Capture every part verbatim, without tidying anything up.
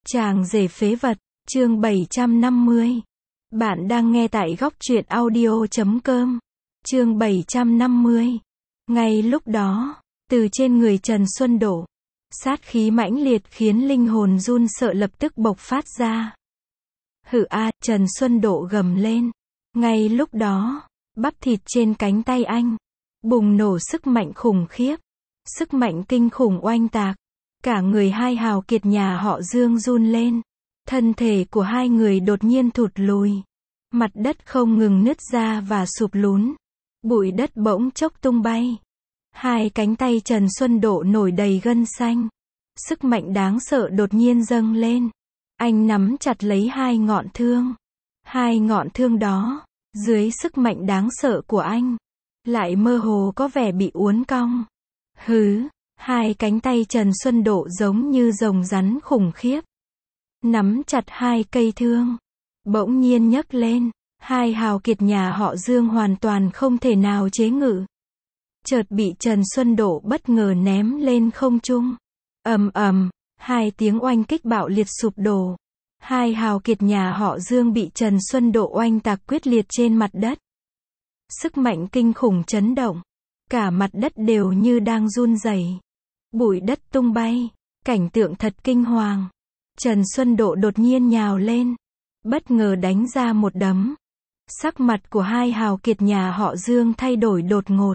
Chàng rể phế vật, chương bảy trăm năm mươi. Bạn đang nghe tại góc truyện audio chấm com. Chương bảy trăm năm mươi. Ngay lúc đó, từ trên người Trần Xuân Đổ, sát khí mãnh liệt khiến linh hồn run sợ lập tức bộc phát ra. Hự a, Trần Xuân Đổ gầm lên. Ngay lúc đó, bắp thịt trên cánh tay anh bùng nổ sức mạnh khủng khiếp. Sức mạnh kinh khủng oanh tạc. Cả người hai hào kiệt nhà họ Dương run lên. Thân thể của hai người đột nhiên thụt lùi. Mặt đất không ngừng nứt ra và sụp lún. Bụi đất bỗng chốc tung bay. Hai cánh tay Trần Xuân Đổ nổi đầy gân xanh. Sức mạnh đáng sợ đột nhiên dâng lên. Anh nắm chặt lấy hai ngọn thương. Hai ngọn thương đó, dưới sức mạnh đáng sợ của anh, lại mơ hồ có vẻ bị uốn cong. Hứ, hai cánh tay Trần Xuân Đổ giống như rồng rắn khủng khiếp. Nắm chặt hai cây thương. Bỗng nhiên nhấc lên. Hai hào kiệt nhà họ Dương hoàn toàn không thể nào chế ngự. Chợt bị Trần Xuân Đổ bất ngờ ném lên không trung. Ầm ầm, hai tiếng oanh kích bạo liệt sụp đổ. Hai hào kiệt nhà họ Dương bị Trần Xuân Đổ oanh tạc quyết liệt trên mặt đất. Sức mạnh kinh khủng chấn động. Cả mặt đất đều như đang run rẩy. Bụi đất tung bay. Cảnh tượng thật kinh hoàng. Trần Xuân Đổ đột nhiên nhào lên. Bất ngờ đánh ra một đấm. Sắc mặt của hai hào kiệt nhà họ Dương thay đổi đột ngột.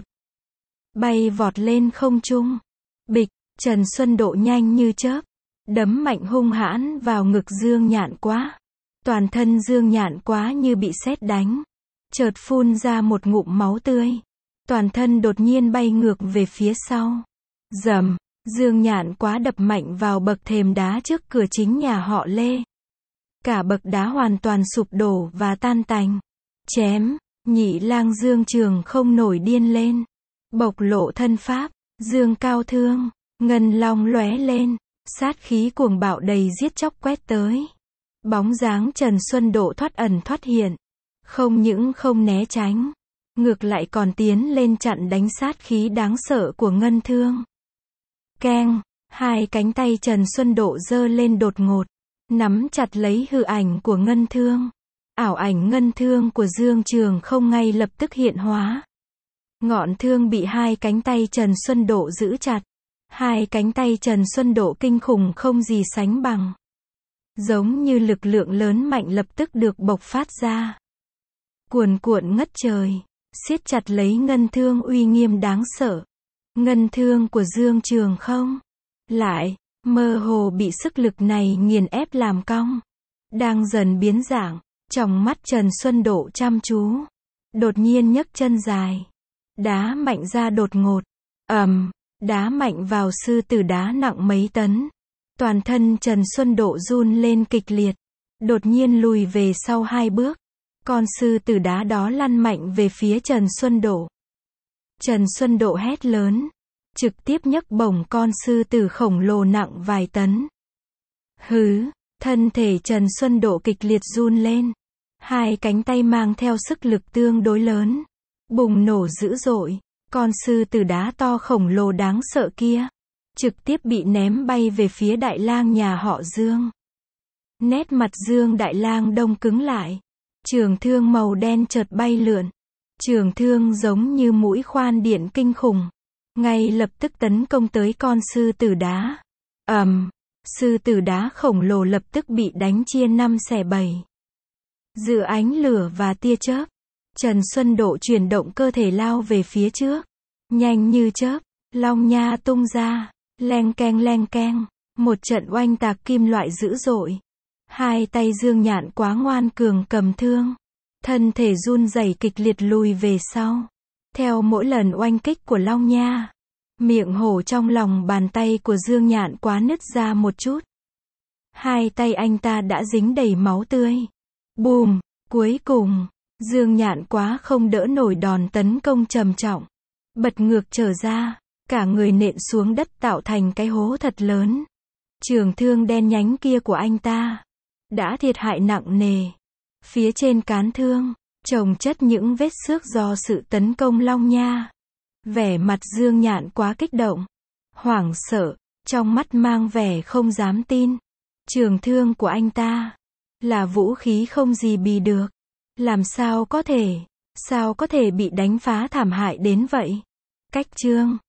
Bay vọt lên không trung. Bịch, Trần Xuân Đổ nhanh như chớp. Đấm mạnh hung hãn vào ngực Dương Nhạn Quá. Toàn thân Dương Nhạn Quá như bị sét đánh. Chợt phun ra một ngụm máu tươi. Toàn thân đột nhiên bay ngược về phía sau. Rầm, Dương Nhạn Quá đập mạnh vào bậc thềm đá trước cửa chính nhà họ Lê. Cả bậc đá hoàn toàn sụp đổ và tan tành. Chém, Nhị Lang Dương Trường không nổi điên lên. Bộc lộ thân pháp, Dương Cao Thương, ngân long lóe lên. Sát khí cuồng bạo đầy giết chóc quét tới. Bóng dáng Trần Xuân Đổ thoát ẩn thoát hiện. Không những không né tránh, ngược lại còn tiến lên chặn đánh sát khí đáng sợ của ngân thương. Keng, hai cánh tay Trần Xuân Đổ giơ lên đột ngột, nắm chặt lấy hư ảnh của ngân thương. Ảo ảnh ngân thương của Dương Trường không ngay lập tức hiện hóa. Ngọn thương bị hai cánh tay Trần Xuân Đổ giữ chặt. Hai cánh tay Trần Xuân Đổ kinh khủng không gì sánh bằng. Giống như lực lượng lớn mạnh lập tức được bộc phát ra. Cuồn cuộn ngất trời. Siết chặt lấy ngân thương uy nghiêm đáng sợ. Ngân thương của Dương Trường không lại, mơ hồ bị sức lực này nghiền ép làm cong. Đang dần biến dạng. Trong mắt Trần Xuân Đổ chăm chú. Đột nhiên nhấc chân dài. Đá mạnh ra đột ngột. Ầm. Đá mạnh vào sư tử đá nặng mấy tấn. Toàn thân Trần Xuân Đổ run lên kịch liệt. Đột nhiên lùi về sau hai bước. Con sư tử đá đó lăn mạnh về phía Trần Xuân Đổ. Trần Xuân Đổ hét lớn. Trực tiếp nhấc bổng con sư tử khổng lồ nặng vài tấn. Hứ, thân thể Trần Xuân Đổ kịch liệt run lên. Hai cánh tay mang theo sức lực tương đối lớn. Bùng nổ dữ dội. Con sư tử đá to khổng lồ đáng sợ kia, trực tiếp bị ném bay về phía Đại Lang nhà họ Dương. Nét mặt Dương Đại Lang đông cứng lại. Trường thương màu đen chợt bay lượn. Trường thương giống như mũi khoan điện kinh khủng. Ngay lập tức tấn công tới con sư tử đá. Ầm, sư tử đá khổng lồ lập tức bị đánh chia năm xẻ bảy. Giữa ánh lửa và tia chớp, Trần Xuân Đổ chuyển động cơ thể lao về phía trước. Nhanh như chớp, long nha tung ra, leng keng leng keng, một trận oanh tạc kim loại dữ dội. Hai tay Dương Nhạn Quá ngoan cường cầm thương. Thân thể run rẩy kịch liệt lùi về sau. Theo mỗi lần oanh kích của long nha, miệng hổ trong lòng bàn tay của Dương Nhạn Quá nứt ra một chút. Hai tay anh ta đã dính đầy máu tươi. Bùm, cuối cùng, Dương Nhạn Quá không đỡ nổi đòn tấn công trầm trọng. Bật ngược trở ra, cả người nện xuống đất tạo thành cái hố thật lớn. Trường thương đen nhánh kia của anh ta đã thiệt hại nặng nề. Phía trên cán thương, chồng chất những vết xước do sự tấn công long nha. Vẻ mặt Dương Nhạn Quá kích động, hoảng sợ, trong mắt mang vẻ không dám tin. Trường thương của anh ta là vũ khí không gì bì được. Làm sao có thể, sao có thể bị đánh phá thảm hại đến vậy? Cách chương